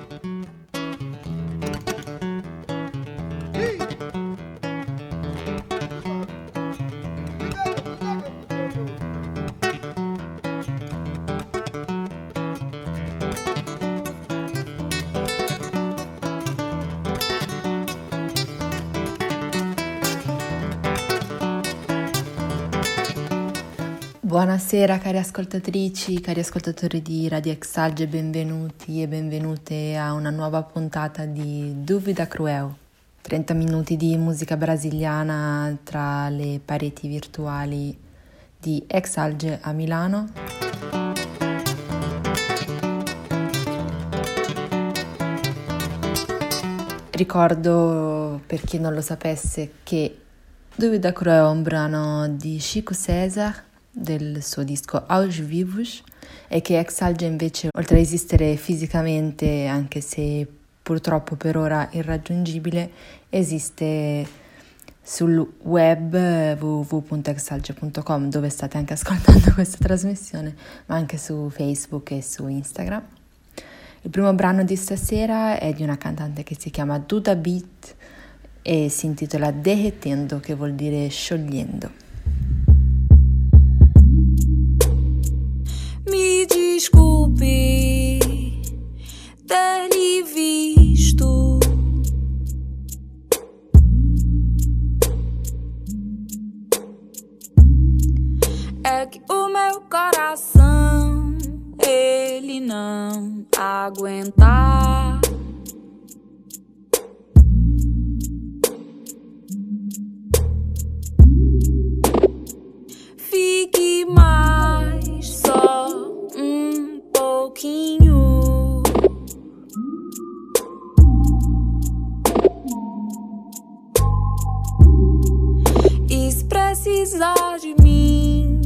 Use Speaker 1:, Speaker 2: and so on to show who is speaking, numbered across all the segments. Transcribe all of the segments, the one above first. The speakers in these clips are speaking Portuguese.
Speaker 1: Buonasera cari ascoltatrici, cari ascoltatori di Radio Exalge, benvenuti e benvenute a una nuova puntata di Dúvida Cruel. 30 minuti di musica brasiliana tra le pareti virtuali di Exalge a Milano. Ricordo, per chi non lo sapesse, che Dúvida Cruel è un brano di Chico César del suo disco Aos Vivos e che Exalge invece, oltre a esistere fisicamente, anche se purtroppo per ora irraggiungibile, esiste sul web www.exalge.com, dove state anche ascoltando questa trasmissione, ma anche su Facebook e su Instagram. Il primo brano di stasera è di una cantante che si chiama Duda Beat e si intitola Derretendo, che vuol dire sciogliendo.
Speaker 2: Me desculpe ter lhe visto. É que o meu coração ele não aguenta. Fique mais só um pouquinho. E se precisar de mim,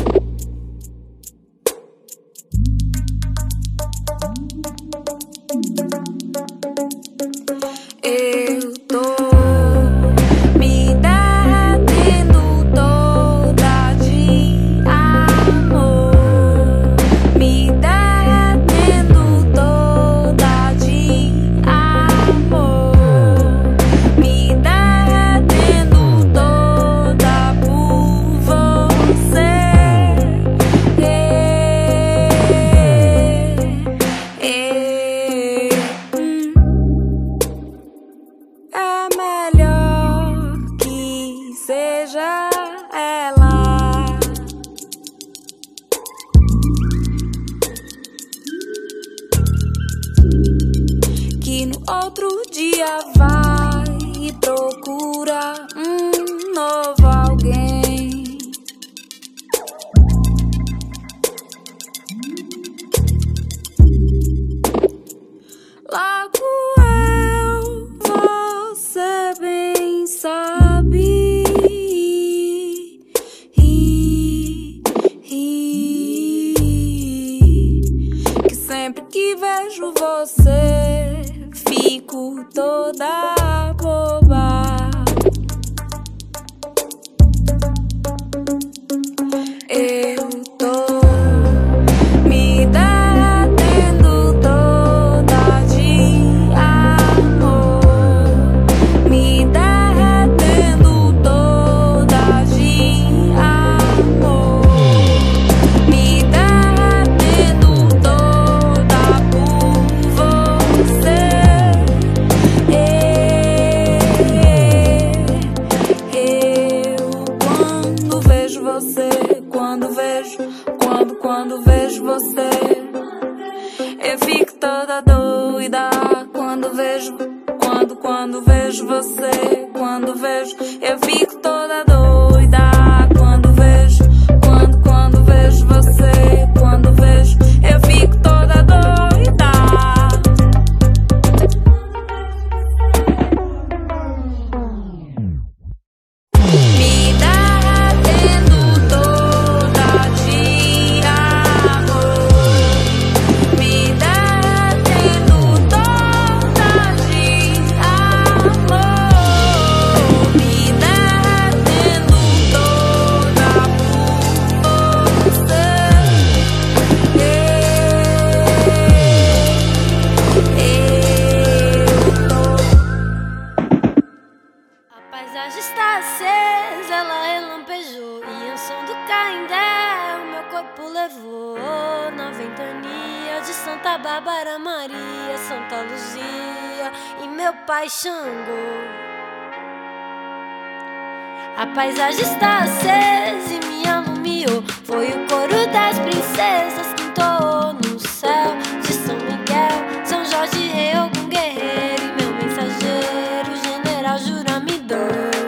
Speaker 2: eu tô me derretendo toda de amor, me derretendo toda de amor, me derretendo toda por você. É melhor que seja ela. Que no outro dia vai e procura um novo alguém. Logo você bem sabe que sempre que vejo você fico toda boba. Eu tô me derretendo toda de amor, me derretendo toda de amor, me derretendo toda por você. Eu quando vejo você, quando vejo você, eu fico toda doida. Quando vejo você, quando vejo, eu fico toda doida. Quando vejo você, quando vejo, eu fico toda doida. Me derretendo toda de amor, me derretendo toda de amor, me derretendo
Speaker 3: Bárbara, Maria, Santa Luzia e meu pai Xangô. A paisagem está acesa e me alumiou. Foi o coro das princesas que entoou no céu de São Miguel, São Jorge, Rei Ogum guerreiro e meu mensageiro, General Juramidor.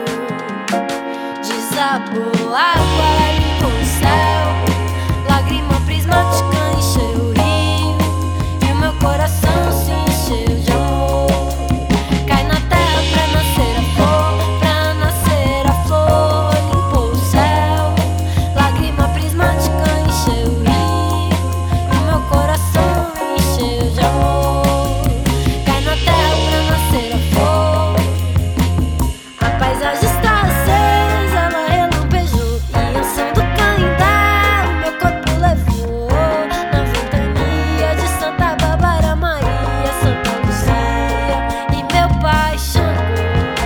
Speaker 3: Desabou água, limpou o céu, lágrima prismática encheu o rio e o meu coração se encheu de amor. Cai na terra pra nascer a flor, pra nascer a flor. Limpou o céu, lágrima prismática encheu o rio e o meu coração encheu de amor. Cai na terra pra nascer a flor. A paisagem está acesa, ela relampejou e eu sou do Canindé, o meu corpo levou na ventania de Santa Bárbara, Maria, Santa Luzia e meu pai Xangô.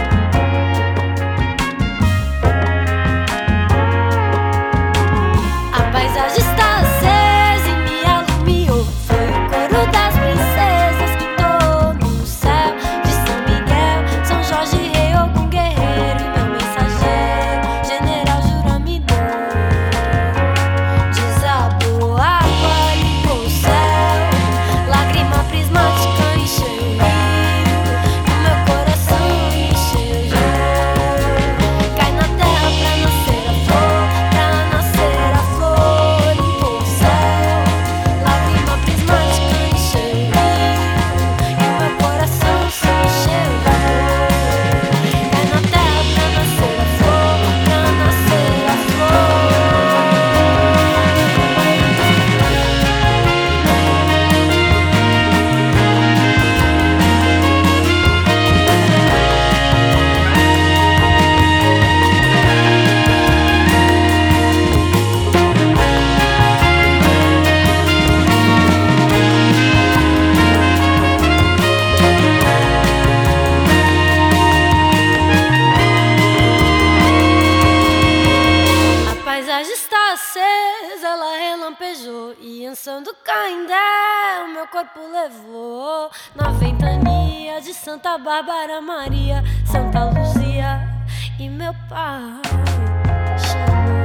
Speaker 3: A paisagem está acesa e me alumiou. Foi o coro das princesas que entoou no céu de São Miguel, São Jorge, Rei Ogum guerreiro e meu mensageiro, General Juramidor. Desabou água, limpou o céu, lágrima prismática encheu o rio e o meu coração encheu de amor. Cai na terra pra nascer a flor, pra nascer a flor. Limpou o céu, lágrima prismática encheu o rio e o meu coração se encheu de amor. Cai na terra pra nascer a flor, pra nascer a flor. A paisagem está acesa, ela relampejou e ansando Canindé, o meu corpo levou na ventania de Santa Bárbara, Maria, Santa Luzia e meu pai Xangô.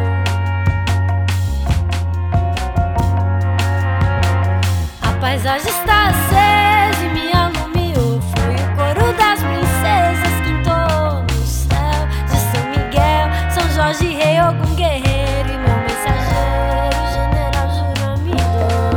Speaker 3: A paisagem está acesa e me alumiou. Foi o coro das princesas que entoou no céu de São Miguel, São Jorge, Rei Ogum guerreiro e meu mensageiro, General Juramidor.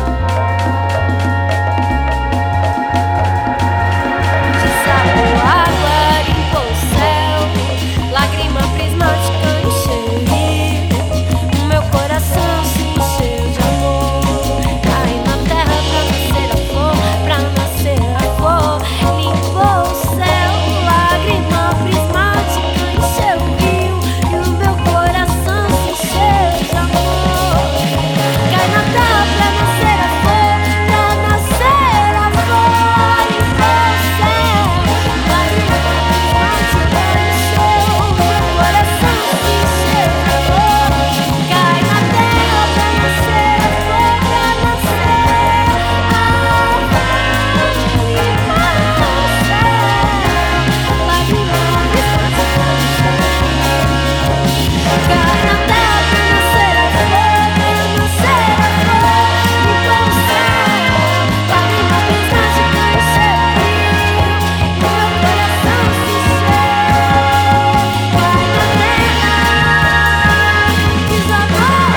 Speaker 3: Desabou água, limpou o céu, lágrima prismática encheu o rio, o meu coração se encheu de amor. Cai na terra pra nascer a flor, pra nascer a flor. Limpou o céu, lágrima prismática encheu o rio e o meu coração se encheu de amor. Cai na terra pra nascer a flor, pra nascer a flor. Limpou o céu, lágrima prismática encheu o meu coração se encheu de amor. Cai na terra pra nascer a flor, pra nascer a flor. Limpou o céu, lágrima prismática encheu o rio. Cai na terra pra nascer a flor, pra nascer a flor. Limpou o céu, lágrima prismática encheu o rio e o meu coração se encheu. Cai na terra, desabou o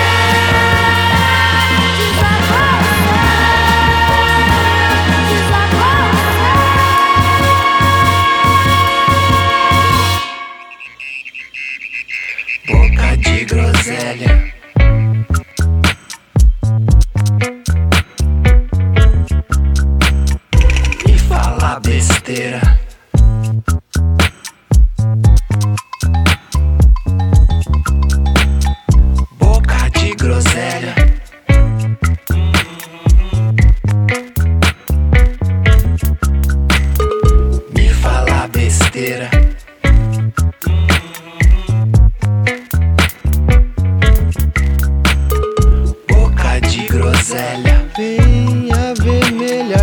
Speaker 3: céu, desabou o céu, desabou o céu.
Speaker 4: Boca de groselha, e fala besteira. Boca de groselha, me fala besteira. Boca de groselha, venha ver meu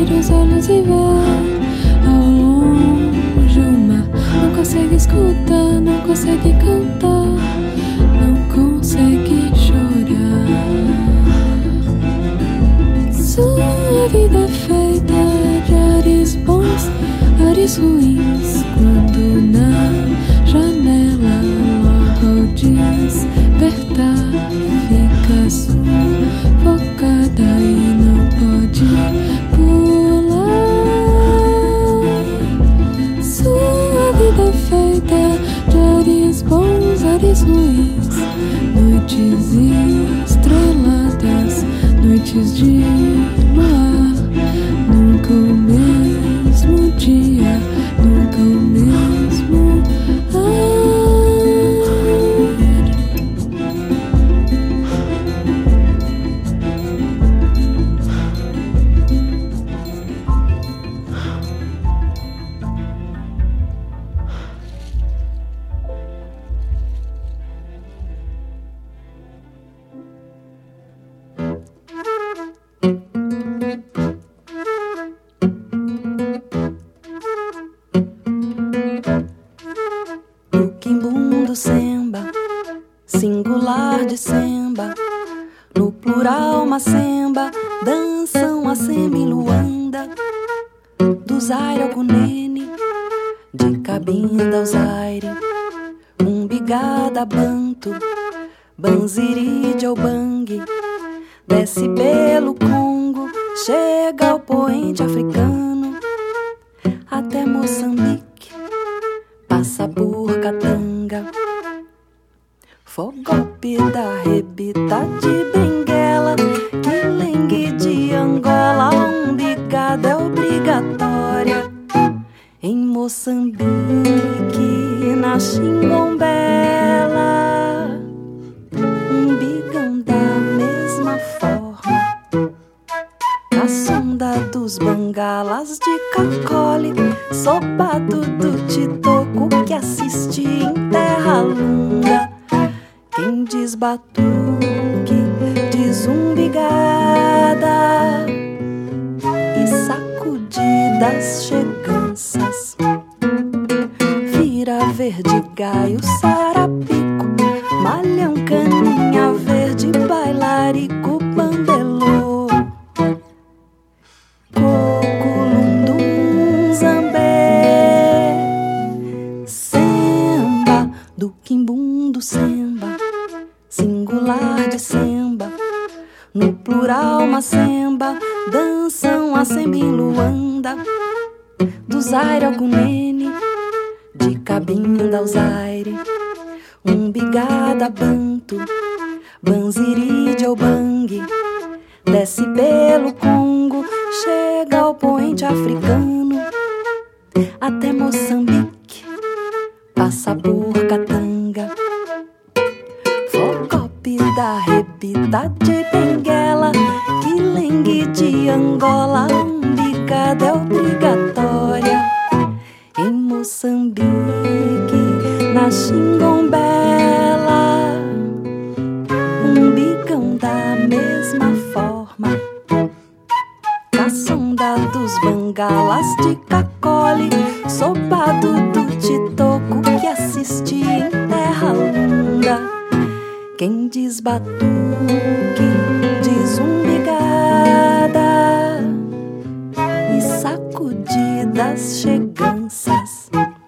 Speaker 5: vira os olhos e vê ao longe o mar. Não consegue escutar, não consegue cantar, não consegue chorar. Sua vida é feita de ares bons, ares ruins. Quando na janela logo ao despertar fica sufocada e não pode pular. Sua vida é feita de ares bons, ares ruins. Noites estreladas, noites de luar. Nunca o mesmo dia, nunca o mesmo ar.
Speaker 6: Quimbundo semba, singular de semba, no plural uma semba, dançam a semi-luanda, do Zaire ao Cunene, de Cabinda ao Zaire, Umbigada Banto, Banziride ao Bang, desce pelo Congo, chega ao poente africano, até Moçambique, passa por Katanga. Fogope da rebita de Benguela, quilengue de Angola, umbigada é obrigatória. Em Moçambique, na Xingombela, umbigam da mesma forma. A sonda dos bangalas de Cacole, sobado do Titoco que assiste em terra lunga. Quem diz batuque, diz umbigada e sacudidas cheganças. Vira verde gaio, sarapico, malhão, caninha verde, bailarico, bandelô, coculundum, zambé, semba, do quimbundo semba, singular de semba, no plural uma semba, dançam a semi-luanda, do Zaire ao Cunene, de Cabinda ao Zaire, umbigada Banto, Banziride ao Bang, desce pelo Congo, chega ao poente africano, até Moçambique, passa por Katanga. Fogope da rebita de Benguela, quilengue de Angola, umbigada é obrigatória. Em Moçambique, na Xingombela, umbigam da mesma forma. Caçonda dos bangalas de Cacole, sobado do Titoco que assiste em terra lunga. Quem diz batuque, diz umbigada e sacudidas cheganças.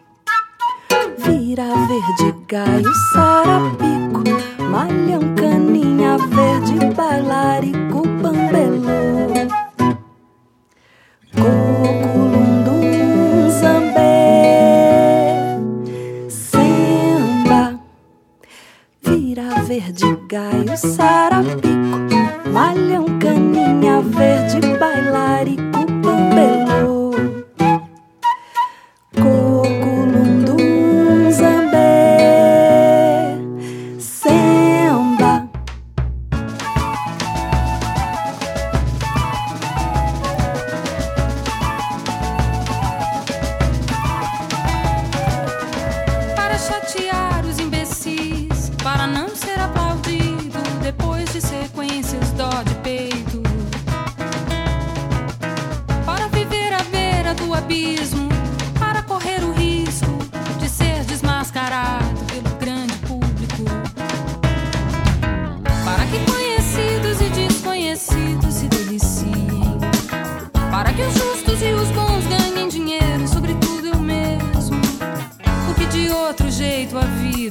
Speaker 6: Vira verde gaio, sarapico, malhão, caninha verde, bailarico, bambelô, coculundum, zambé, semba. Vira verde gaio, sarapico, malhão, caninha verde, bailarico, bambelô, coculundum, zambé, semba.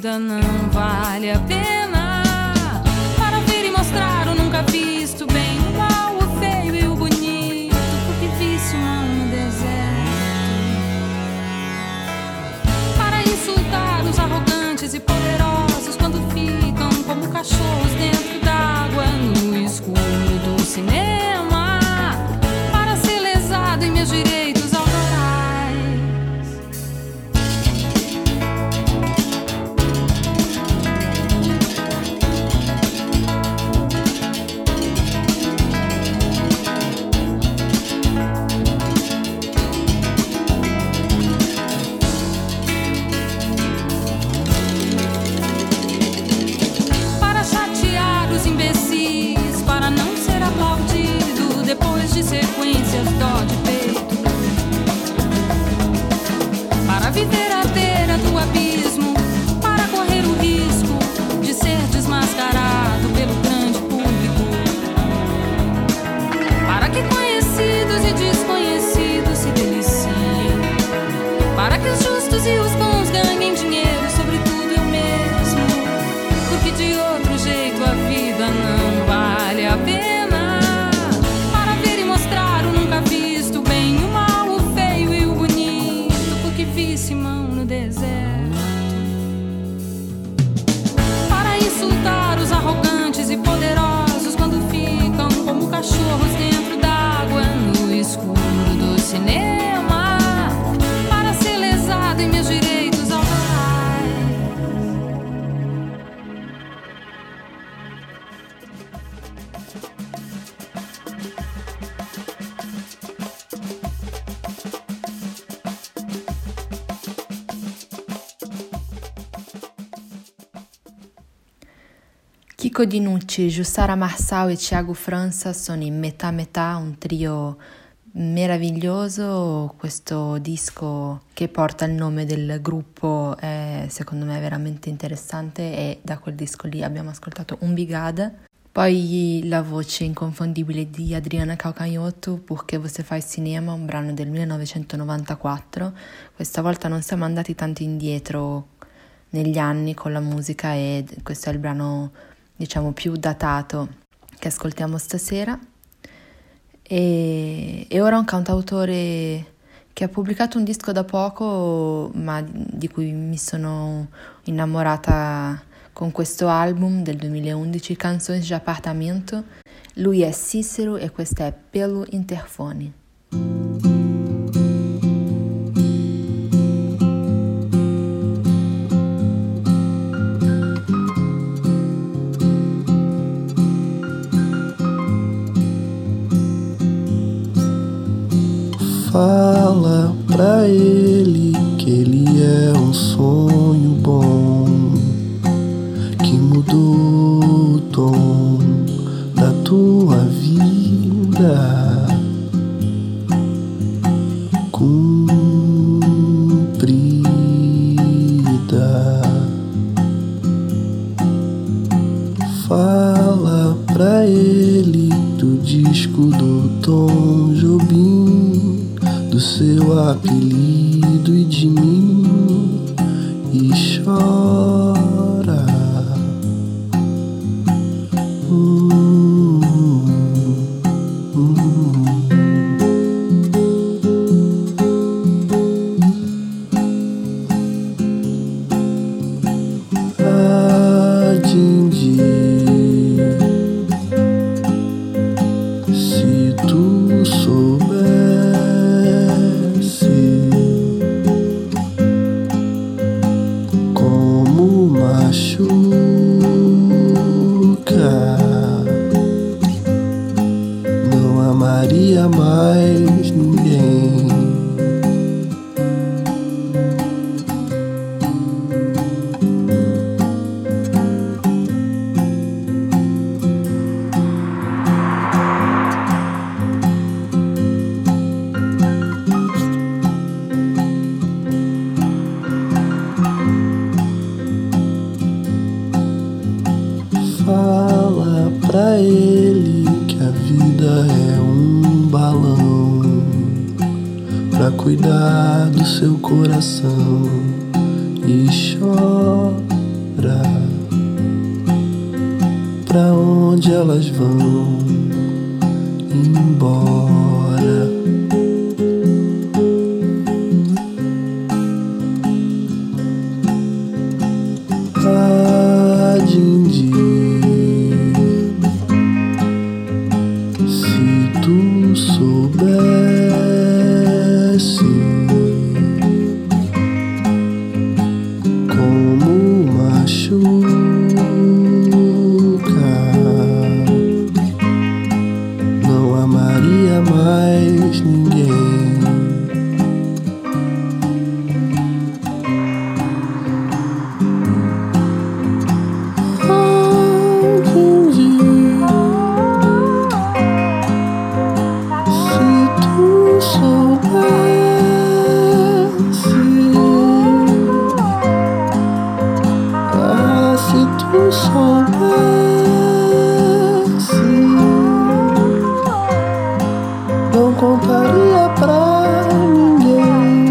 Speaker 2: vida não vale a pena. Para ver e mostrar o nunca visto, bem, o mal, o feio e o bonito, porque vício não no deserto. Para insultar os arrogantes e poderosos quando ficam como cachorros dentro d'água no escuro do cinema. Para ser lesado em meus direitos autorais. Para chatear os imbecis, para não ser aplaudido depois de sequências dó de peito. Para viver à beira do abismo, para correr o risco de ser desmascarado pelo grande público. Para que conhecidos e desconhecidos se deliciem, para que os justos e os bons ganhem dinheiro, sobretudo eu mesmo, porque de outro jeito a vida não vale a pena. Para ver e mostrar o nunca visto, o bem, o mal, o feio e o bonito, porque vício e mão no deserto. Para insultar os arrogantes e poderosos quando ficam como cachorros dentro d'água no escuro do cinema. Para ser lesado em meus direitos autorais.
Speaker 1: Chico Dinucci, Jussara Marçal e Thiago França sono in Metà Metà, un trio meraviglioso. Questo disco che porta il nome del gruppo è secondo me veramente interessante e da quel disco lì abbiamo ascoltato Un Bigada. Poi la voce inconfondibile di Adriana Calcanhoto, Porque Você Faz Cinema, un brano del 1994. Questa volta non siamo andati tanto indietro negli anni con la musica e questo è il brano diciamo più datato che ascoltiamo stasera. E ora un cantautore che ha pubblicato un disco da poco ma di cui mi sono innamorata con questo album del 2011, Canções de Apartamento. Lui è Cícero e questa è Pelo Interfone.
Speaker 7: Fala pra ele que ele é um sonho bom, que mudou o tom da tua vida, comprida. Fala pra ele do disco do Tom Jobim, do seu apelido e de mim, e chora. Dindi, se tu soubesse como machuca, não amaria mais ninguém. Fala pra ele que a vida é um balão pra cuidar do seu coração, e chora. pra onde elas vão embora. Ah, Dindi, se tu soubesse como machuca, não amaria mais ninguém. Não contaria pra ninguém.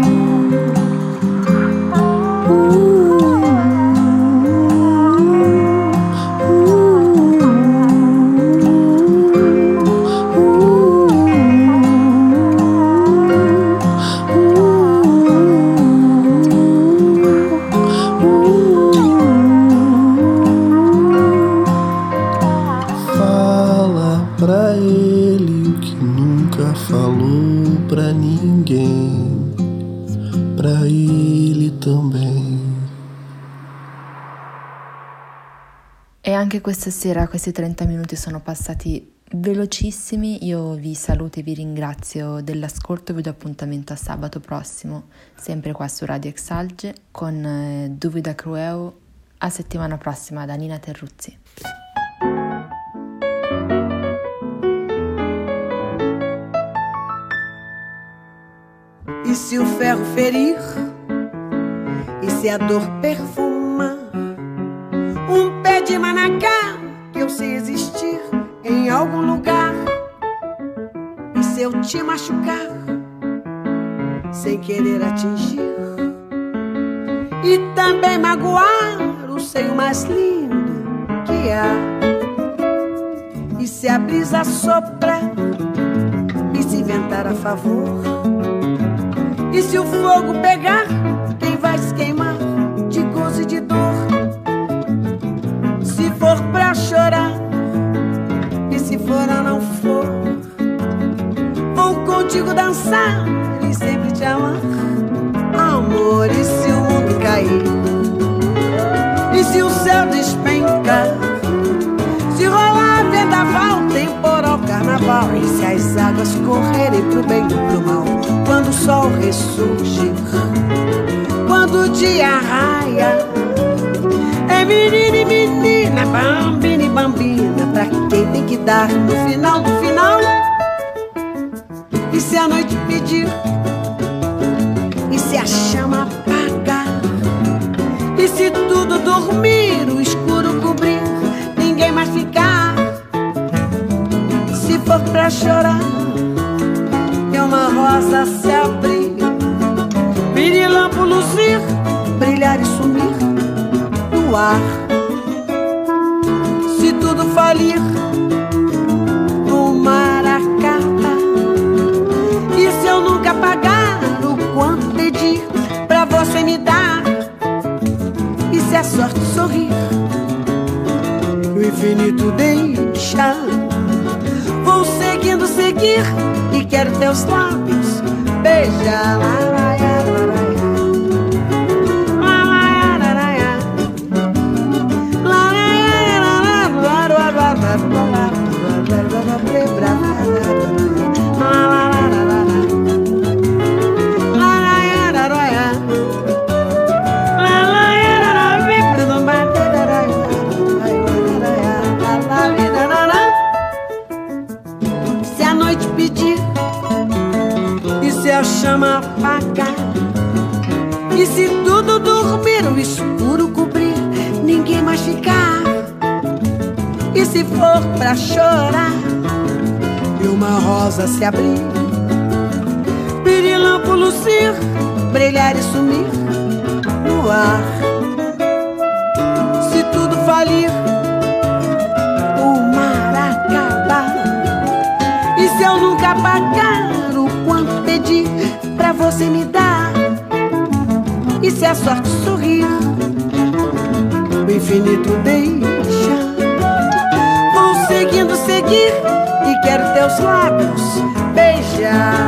Speaker 7: Fala pra ele o que nunca falou pra ninguém, pra ele também.
Speaker 1: E anche questa sera questi 30 minuti sono passati velocissimi. Io vi saluto e vi ringrazio dell'ascolto. Vi do appuntamento a sabato prossimo, sempre qua su Radio Exalge, con Duvida Crueu. A settimana prossima da Nina Terruzzi.
Speaker 8: E se o ferro ferir? E se a dor perfumar? Um pé de manacá que eu sei existir em algum lugar. E se eu te machucar sem querer atingir? E também magoar o seio mais lindo que há. E se a brisa soprar e se inventar a favor? E se o fogo pegar, quem vai se queimar de gozo e de dor? Se for pra chorar, e se for ou não for, vou contigo dançar e sempre te amar. Amor, e se o mundo cair? E se o céu despencar? Se rolar vendaval, temporal, carnaval? E se as águas correrem pro bem e pro mal? Quando o sol ressurgir, quando o dia raia, é menina e menina, bambina e bambina, pra quem tem que dar no final do final. E se a noite pedir? E se a chama apagar? E se tudo dormir, o escuro cobrir, ninguém mais ficar? Se for pra chorar e uma rosa se abrir, pirilampo luzir, brilhar e sumir no ar. Se tudo falir, o mar acaba. E se eu nunca pagar o quanto pedi pra você me dar? E se a sorte sorrir, o infinito deixar? Vou seguindo, seguir, e quero teus lábios beijar. Se a noite pedir, e se a chama apagar, e se tudo dormir, o escuro cobrir, ninguém mais ficar? E se for pra chorar e uma rosa se abrir, pirilampo lucir, brilhar e sumir no ar? falir, o mar acabar. E se eu nunca pagar o quanto pedi pra você me dar? E se a sorte sorrir, o infinito deixa? Vou seguindo, seguir, e quero teus lábios beijar.